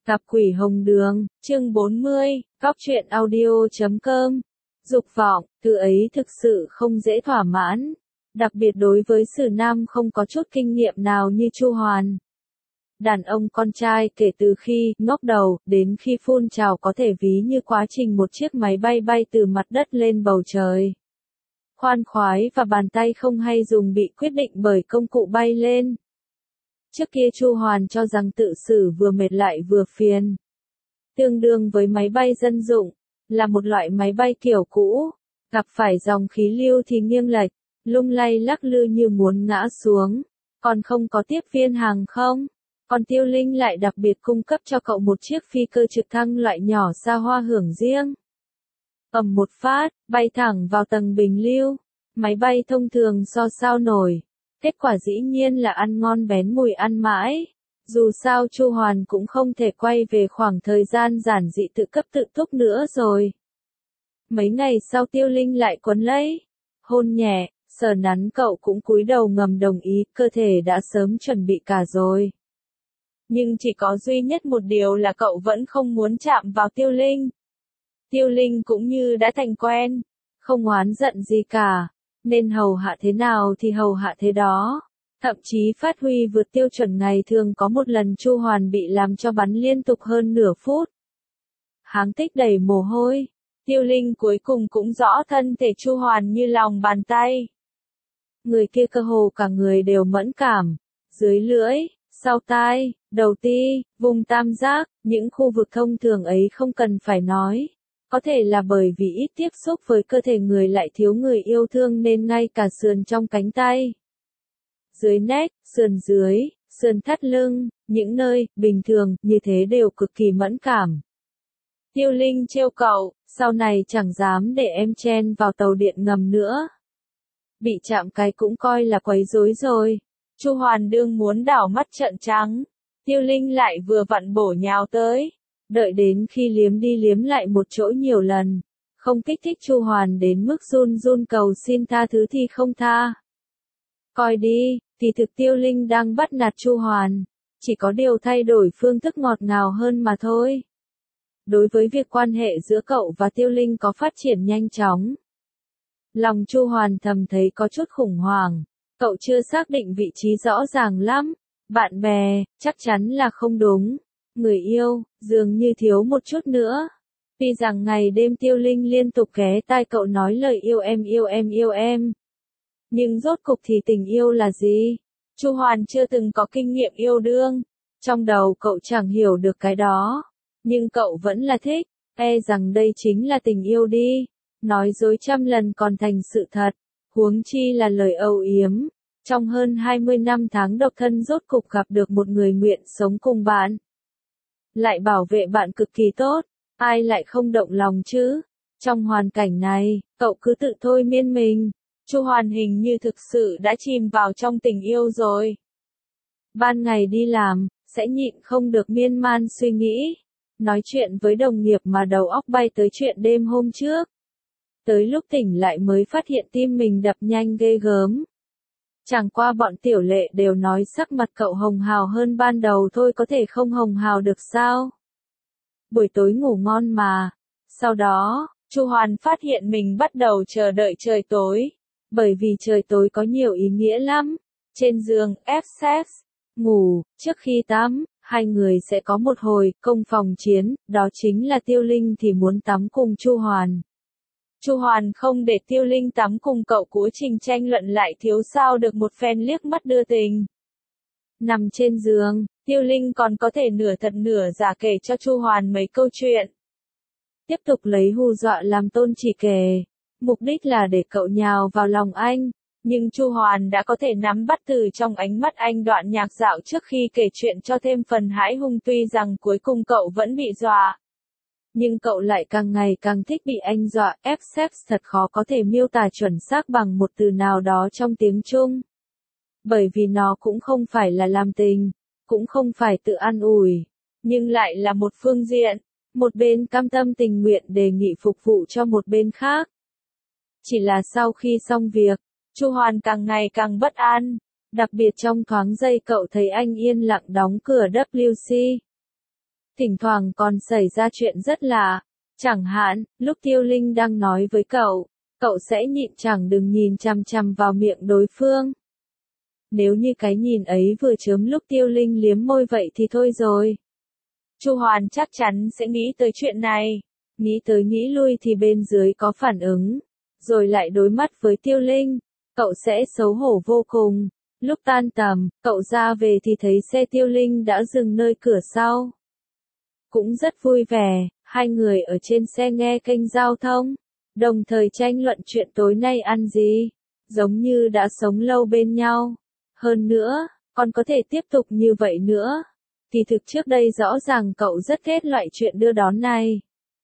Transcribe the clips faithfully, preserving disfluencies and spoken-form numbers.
Gặp quỷ hồng đường, chương bốn mươi, Cóc truyện audio chấm com. Dục vọng, thứ ấy thực sự không dễ thỏa mãn, đặc biệt đối với Sử Nam không có chút kinh nghiệm nào như Chu Hoàn. Đàn ông con trai kể từ khi ngóc đầu đến khi phun trào có thể ví như quá trình một chiếc máy bay bay từ mặt đất lên bầu trời. Khoan khoái và bàn tay không hay dùng bị quyết định bởi công cụ bay lên. Trước kia Chu Hoàn cho rằng tự xử vừa mệt lại vừa phiền. Tương đương với máy bay dân dụng, là một loại máy bay kiểu cũ, gặp phải dòng khí lưu thì nghiêng lệch, lung lay lắc lư như muốn ngã xuống, còn không có tiếp viên hàng không. Còn Tiêu Linh lại đặc biệt cung cấp cho cậu một chiếc phi cơ trực thăng loại nhỏ xa hoa hưởng riêng. Ầm một phát, bay thẳng vào tầng bình lưu, máy bay thông thường so sao nổi. Kết quả dĩ nhiên là ăn ngon bén mùi ăn mãi. Dù sao Chu Hoàn cũng không thể quay về khoảng thời gian giản dị tự cấp tự túc nữa rồi. Mấy ngày sau Tiêu Linh lại quấn lấy, hôn nhẹ, sờ nắn cậu cũng cúi đầu ngầm đồng ý, cơ thể đã sớm chuẩn bị cả rồi. Nhưng chỉ có duy nhất một điều là cậu vẫn không muốn chạm vào Tiêu Linh. Tiêu Linh cũng như đã thành quen, không oán giận gì cả. Nên hầu hạ thế nào thì hầu hạ thế đó, thậm chí phát huy vượt tiêu chuẩn ngày thường. Có một lần Chu Hoàn bị làm cho bắn liên tục hơn nửa phút. Háng tích đầy mồ hôi, Tiêu Linh cuối cùng cũng rõ thân thể Chu Hoàn như lòng bàn tay. Người kia cơ hồ cả người đều mẫn cảm, dưới lưỡi, sau tai, đầu ti, vùng tam giác, những khu vực thông thường ấy không cần phải nói. Có thể là bởi vì ít tiếp xúc với cơ thể người lại thiếu người yêu thương nên ngay cả sườn trong cánh tay, dưới nách, sườn dưới, sườn thắt lưng, những nơi bình thường như thế đều cực kỳ mẫn cảm. Tiêu Linh trêu cậu, sau này chẳng dám để em chen vào tàu điện ngầm nữa. Bị chạm cái cũng coi là quấy rối rồi. Chu Hoàn đương muốn đảo mắt trợn trắng, Tiêu Linh lại vừa vặn bổ nhào tới. Đợi đến khi liếm đi liếm lại một chỗ nhiều lần, không kích thích Chu Hoàn đến mức run run cầu xin tha thứ thì không tha. Coi đi, thì thực Tiêu Linh đang bắt nạt Chu Hoàn, chỉ có điều thay đổi phương thức ngọt ngào hơn mà thôi. Đối với việc quan hệ giữa cậu và Tiêu Linh có phát triển nhanh chóng, lòng Chu Hoàn thầm thấy có chút khủng hoảng. Cậu chưa xác định vị trí rõ ràng lắm. Bạn bè, chắc chắn là không đúng. Người yêu, dường như thiếu một chút nữa. Tuy rằng ngày đêm Tiêu Linh liên tục ghé tai cậu nói lời yêu em yêu em yêu em. Nhưng rốt cục thì tình yêu là gì? Chu Hoàn chưa từng có kinh nghiệm yêu đương. Trong đầu cậu chẳng hiểu được cái đó. Nhưng cậu vẫn là thích. E rằng đây chính là tình yêu đi. Nói dối trăm lần còn thành sự thật. Huống chi là lời âu yếm. Trong hơn hai mươi năm tháng độc thân rốt cục gặp được một người nguyện sống cùng bạn. Lại bảo vệ bạn cực kỳ tốt, ai lại không động lòng chứ? Trong hoàn cảnh này, cậu cứ tự thôi miên mình. Chu Hoàn hình như thực sự đã chìm vào trong tình yêu rồi. Ban ngày đi làm, sẽ nhịn không được miên man suy nghĩ. Nói chuyện với đồng nghiệp mà đầu óc bay tới chuyện đêm hôm trước. Tới lúc tỉnh lại mới phát hiện tim mình đập nhanh ghê gớm. Chẳng qua bọn tiểu lệ đều nói sắc mặt cậu hồng hào hơn ban đầu thôi, có thể không hồng hào được sao? Buổi tối ngủ ngon mà. Sau đó, Chu Hoàn phát hiện mình bắt đầu chờ đợi trời tối. Bởi vì trời tối có nhiều ý nghĩa lắm. Trên giường, ép sex, ngủ, trước khi tắm, hai người sẽ có một hồi công phòng chiến, đó chính là Tiêu Linh thì muốn tắm cùng Chu Hoàn. Chu Hoàn không để Tiêu Linh tắm cùng cậu, quá trình tranh luận lại thiếu sao được một phen liếc mắt đưa tình. Nằm trên giường, Tiêu Linh còn có thể nửa thật nửa giả kể cho Chu Hoàn mấy câu chuyện. Tiếp tục lấy hù dọa làm tôn chỉ kể. Mục đích là để cậu nhào vào lòng anh. Nhưng Chu Hoàn đã có thể nắm bắt từ trong ánh mắt anh đoạn nhạc dạo trước khi kể chuyện cho thêm phần hãi hùng, tuy rằng cuối cùng cậu vẫn bị dọa. Nhưng cậu lại càng ngày càng thích bị anh dọa. Ép sex thật khó có thể miêu tả chuẩn xác bằng một từ nào đó trong tiếng Trung. Bởi vì nó cũng không phải là làm tình, cũng không phải tự an ủi, nhưng lại là một phương diện. Một bên cam tâm tình nguyện đề nghị phục vụ cho một bên khác. Chỉ là sau khi xong việc, Chu Hoàn càng ngày càng bất an. Đặc biệt trong thoáng giây cậu thấy anh yên lặng đóng cửa vê kép xê. Thỉnh thoảng còn xảy ra chuyện rất lạ. Chẳng hạn, lúc Tiêu Linh đang nói với cậu, cậu sẽ nhịn chẳng đừng nhìn chằm chằm vào miệng đối phương. Nếu như cái nhìn ấy vừa chớm lúc Tiêu Linh liếm môi vậy thì thôi rồi. Chu Hoàn chắc chắn sẽ nghĩ tới chuyện này. Nghĩ tới nghĩ lui thì bên dưới có phản ứng. Rồi lại đối mắt với Tiêu Linh. Cậu sẽ xấu hổ vô cùng. Lúc tan tầm, cậu ra về thì thấy xe Tiêu Linh đã dừng nơi cửa sau. Cũng rất vui vẻ, hai người ở trên xe nghe kênh giao thông. Đồng thời tranh luận chuyện tối nay ăn gì. Giống như đã sống lâu bên nhau. Hơn nữa, còn có thể tiếp tục như vậy nữa. Thì thực trước đây rõ ràng cậu rất ghét loại chuyện đưa đón này.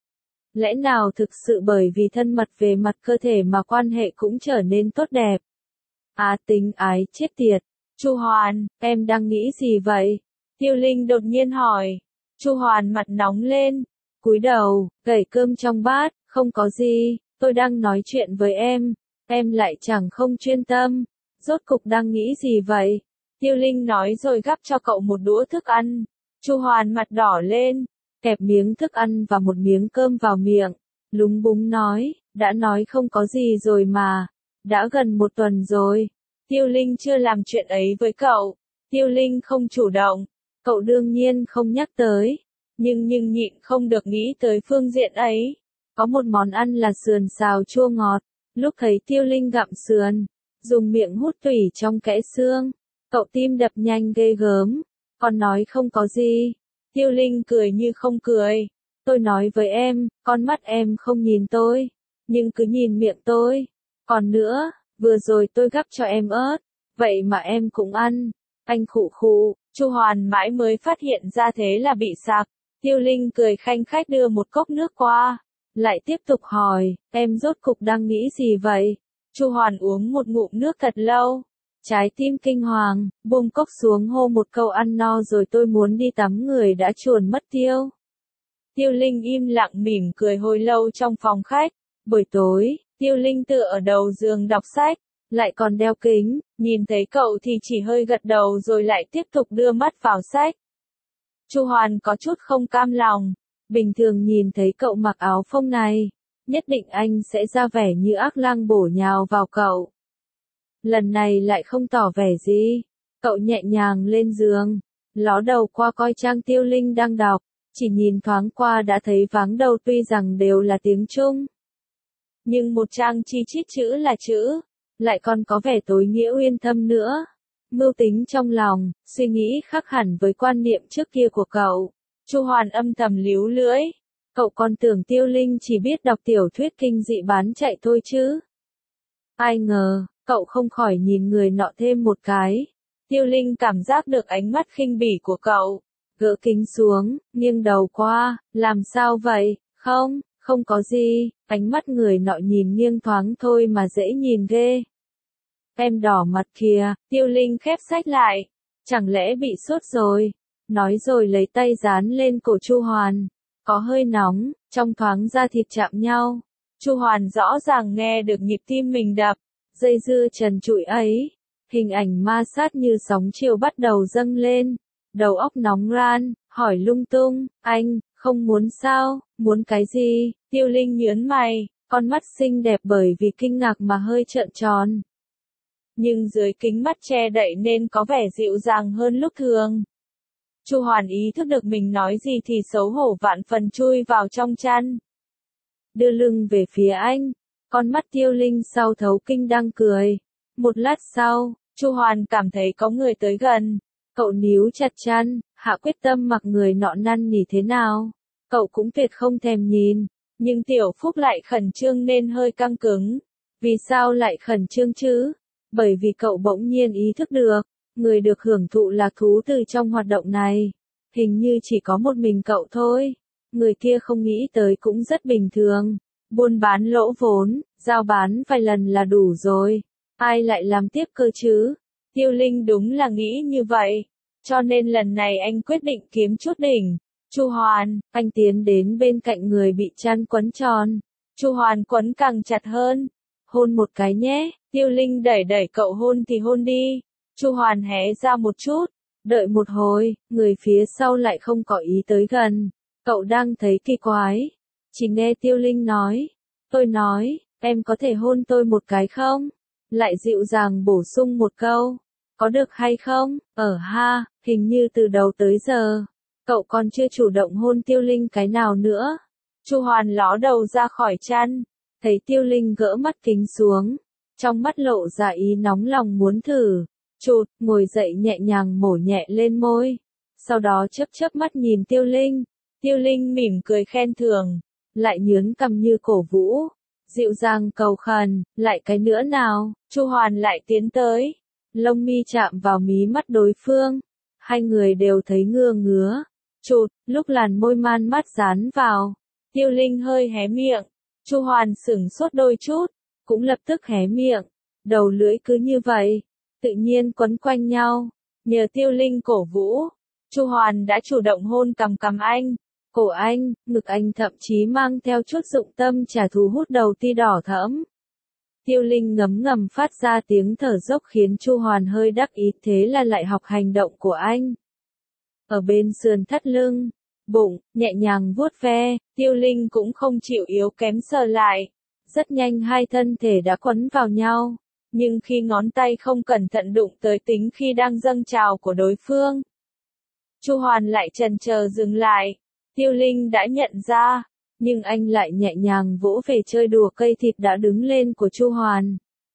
Lẽ nào thực sự bởi vì thân mật về mặt cơ thể mà quan hệ cũng trở nên tốt đẹp? À tính ái chết tiệt. Chu Hoàn, em đang nghĩ gì vậy? Tiêu Linh đột nhiên hỏi. Chu Hoàn mặt nóng lên. Cúi đầu, gẩy cơm trong bát. Không có gì, tôi đang nói chuyện với em. Em lại chẳng không chuyên tâm. Rốt cục đang nghĩ gì vậy? Tiêu Linh nói rồi gắp cho cậu một đũa thức ăn. Chu Hoàn mặt đỏ lên, kẹp miếng thức ăn và một miếng cơm vào miệng. Lúng búng nói, đã nói không có gì rồi mà. Đã gần một tuần rồi. Tiêu Linh chưa làm chuyện ấy với cậu. Tiêu Linh không chủ động. Cậu đương nhiên không nhắc tới. Nhưng nhưng nhịn không được nghĩ tới phương diện ấy. Có một món ăn là sườn xào chua ngọt. Lúc thấy Tiêu Linh gặm sườn, dùng miệng hút tủy trong kẽ xương, cậu tim đập nhanh ghê gớm, còn nói không có gì. Tiêu Linh cười như không cười. Tôi nói với em, con mắt em không nhìn tôi, nhưng cứ nhìn miệng tôi. Còn nữa, vừa rồi tôi gắp cho em ớt, vậy mà em cũng ăn. Anh khụ khụ, Chu Hoàn mãi mới phát hiện ra thế là bị sặc. Tiêu Linh cười khanh khách đưa một cốc nước qua, lại tiếp tục hỏi, em rốt cục đang nghĩ gì vậy? Chu Hoàn uống một ngụm nước thật lâu. Trái tim kinh hoàng, buông cốc xuống hô một câu ăn no rồi tôi muốn đi tắm người đã chuồn mất tiêu. Tiêu Linh im lặng mỉm cười hồi lâu trong phòng khách. Buổi tối, Tiêu Linh tựa ở đầu giường đọc sách, lại còn đeo kính, nhìn thấy cậu thì chỉ hơi gật đầu rồi lại tiếp tục đưa mắt vào sách. Chu Hoàn có chút không cam lòng, bình thường nhìn thấy cậu mặc áo phông này, nhất định anh sẽ ra vẻ như ác lang bổ nhào vào cậu. Lần này lại không tỏ vẻ gì, cậu nhẹ nhàng lên giường, ló đầu qua coi trang Tiêu Linh đang đọc, chỉ nhìn thoáng qua đã thấy váng đầu tuy rằng đều là tiếng Trung. Nhưng một trang chi chít chữ là chữ, lại còn có vẻ tối nghĩa uyên thâm nữa. Mưu tính trong lòng, suy nghĩ khác hẳn với quan niệm trước kia của cậu. Chu Hoàn âm thầm líu lưỡi. Cậu còn tưởng Tiêu Linh chỉ biết đọc tiểu thuyết kinh dị bán chạy thôi chứ. Ai ngờ, cậu không khỏi nhìn người nọ thêm một cái. Tiêu Linh cảm giác được ánh mắt khinh bỉ của cậu. Gỡ kính xuống, nghiêng đầu qua, làm sao vậy? Không, không có gì, ánh mắt người nọ nhìn nghiêng thoáng thôi mà dễ nhìn ghê. Em đỏ mặt kìa, Tiêu Linh khép sách lại. Chẳng lẽ bị sốt rồi? Nói rồi lấy tay dán lên cổ Chu Hoàn. Có hơi nóng, trong thoáng da thịt chạm nhau. Chu Hoàn rõ ràng nghe được nhịp tim mình đập. Dây dưa trần trụi ấy. Hình ảnh ma sát như sóng chiều bắt đầu dâng lên. Đầu óc nóng ran, hỏi lung tung, anh, không muốn sao, muốn cái gì? Tiêu Linh nhớn mày, con mắt xinh đẹp bởi vì kinh ngạc mà hơi trợn tròn. Nhưng dưới kính mắt che đậy nên có vẻ dịu dàng hơn lúc thường. Chu Hoàn ý thức được mình nói gì thì xấu hổ vạn phần chui vào trong chăn. Đưa lưng về phía anh, con mắt Tiêu Linh sau thấu kinh đang cười. Một lát sau, Chu Hoàn cảm thấy có người tới gần. Cậu níu chặt chăn, hạ quyết tâm mặc người nọ năn nỉ thế nào. Cậu cũng tuyệt không thèm nhìn, nhưng Tiểu Phúc lại khẩn trương nên hơi căng cứng. Vì sao lại khẩn trương chứ? Bởi vì cậu bỗng nhiên ý thức được, người được hưởng thụ lạc thú từ trong hoạt động này. Hình như chỉ có một mình cậu thôi. Người kia không nghĩ tới cũng rất bình thường. Buôn bán lỗ vốn, giao bán vài lần là đủ rồi. Ai lại làm tiếp cơ chứ? Tiêu Linh đúng là nghĩ như vậy. Cho nên lần này anh quyết định kiếm chút đỉnh. Chu Hoàn, anh tiến đến bên cạnh người bị chăn quấn tròn. Chu Hoàn quấn càng chặt hơn. Hôn một cái nhé. Tiêu Linh đẩy đẩy cậu hôn thì hôn đi. Chu Hoàn hé ra một chút. Đợi một hồi, người phía sau lại không có ý tới gần. Cậu đang thấy kỳ quái. Chỉ nghe Tiêu Linh nói. Tôi nói, em có thể hôn tôi một cái không? Lại dịu dàng bổ sung một câu. Có được hay không? Ở ha, hình như từ đầu tới giờ, cậu còn chưa chủ động hôn Tiêu Linh cái nào nữa. Chu Hoàn ló đầu ra khỏi chăn, thấy Tiêu Linh gỡ mắt kính xuống, trong mắt lộ ra ý nóng lòng muốn thử. Chụt, ngồi dậy nhẹ nhàng mổ nhẹ lên môi, sau đó chớp chớp mắt nhìn Tiêu Linh. Tiêu Linh mỉm cười khen thưởng, lại nhướng cằm như cổ vũ, dịu dàng cầu khẩn, lại cái nữa nào. Chu Hoàn lại tiến tới, lông mi chạm vào mí mắt đối phương, hai người đều thấy ngứa ngứa. Chụt, lúc làn môi man mát dán vào, Tiêu Linh hơi hé miệng, Chu Hoàn sửng sốt đôi chút, cũng lập tức hé miệng, đầu lưỡi cứ như vậy, tự nhiên quấn quanh nhau. Nhờ Tiêu Linh cổ vũ, Chu Hoàn đã chủ động hôn cằm cằm anh, cổ anh, ngực anh, thậm chí mang theo chút dụng tâm trả thù hút đầu ti đỏ thẫm. Tiêu Linh ngấm ngầm phát ra tiếng thở dốc khiến Chu Hoàn hơi đắc ý, thế là lại học hành động của anh. Ở bên sườn thắt lưng, bụng, nhẹ nhàng vuốt ve, Tiêu Linh cũng không chịu yếu kém sờ lại. Rất nhanh hai thân thể đã quấn vào nhau, nhưng khi ngón tay không cẩn thận đụng tới tính khi đang dâng trào của đối phương, Chu Hoàn lại chần chờ dừng lại. Tiêu Linh đã nhận ra, nhưng anh lại nhẹ nhàng vỗ về chơi đùa cây thịt đã đứng lên của Chu Hoàn.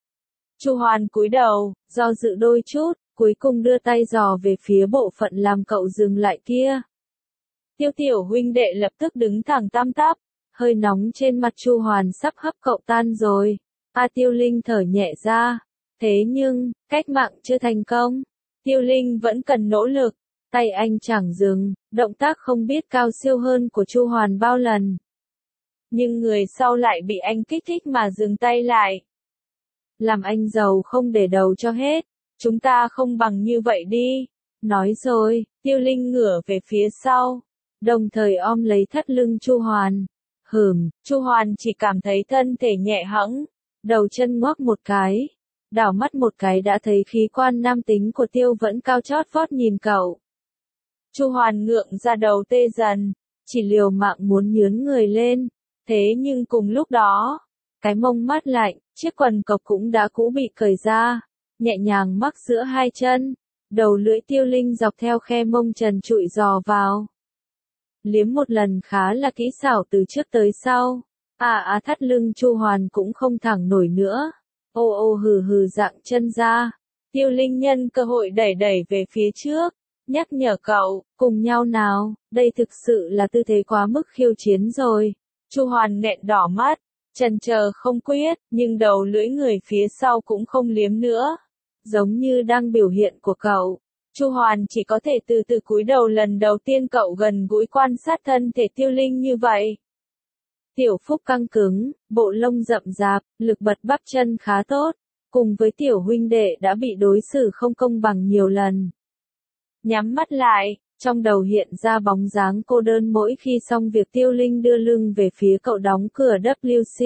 Chu Hoàn cúi đầu, do dự đôi chút, cuối cùng đưa tay dò về phía bộ phận làm cậu dừng lại kia. Tiêu tiểu huynh đệ lập tức đứng thẳng tăm tắp, hơi nóng trên mặt Chu Hoàn sắp hấp cậu tan rồi. A Tiêu Linh thở nhẹ ra. Thế nhưng, cách mạng chưa thành công. Tiêu Linh vẫn cần nỗ lực. Tay anh chẳng dừng, động tác không biết cao siêu hơn của Chu Hoàn bao lần. Nhưng người sau lại bị anh kích thích mà dừng tay lại. Làm anh giàu không để đầu cho hết. Chúng ta không bằng như vậy đi. Nói rồi, Tiêu Linh ngửa về phía sau, đồng thời ôm lấy thắt lưng Chu Hoàn. Hừm, Chu Hoàn chỉ cảm thấy thân thể nhẹ hẫng, đầu chân ngoắc một cái, đảo mắt một cái đã thấy khí quan nam tính của Tiêu vẫn cao chót vót nhìn cậu. Chu Hoàn ngượng ra đầu tê dần, chỉ liều mạng muốn nhướn người lên, thế nhưng cùng lúc đó, cái mông mát lạnh, chiếc quần cộc cũng đã cũ bị cởi ra, nhẹ nhàng mắc giữa hai chân, đầu lưỡi Tiêu Linh dọc theo khe mông trần trụi dò vào. Liếm một lần khá là kỹ xảo từ trước tới sau. À à thắt lưng Chu Hoàn cũng không thẳng nổi nữa. Ô ô hừ hừ dạng chân ra. Tiêu Linh nhân cơ hội đẩy đẩy về phía trước, nhắc nhở cậu, cùng nhau nào, đây thực sự là tư thế quá mức khiêu chiến rồi. Chu Hoàn nghẹn đỏ mắt, chần chờ không quyết, nhưng đầu lưỡi người phía sau cũng không liếm nữa. Giống như đang biểu hiện của cậu. Chu Hoàn chỉ có thể từ từ cúi đầu, lần đầu tiên cậu gần gũi quan sát thân thể Tiêu Linh như vậy. Tiểu Phúc căng cứng, bộ lông rậm rạp, lực bật bắp chân khá tốt, cùng với tiểu huynh đệ đã bị đối xử không công bằng nhiều lần. Nhắm mắt lại, trong đầu hiện ra bóng dáng cô đơn mỗi khi xong việc Tiêu Linh đưa lưng về phía cậu đóng cửa W C.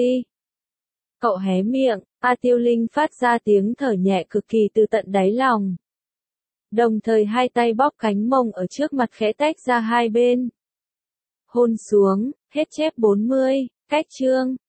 Cậu hé miệng, A Tiêu Linh phát ra tiếng thở nhẹ cực kỳ từ tận đáy lòng. Đồng thời hai tay bóp cánh mông ở trước mặt khẽ tách ra hai bên. Hôn xuống, hết chép bốn mươi, cách chương.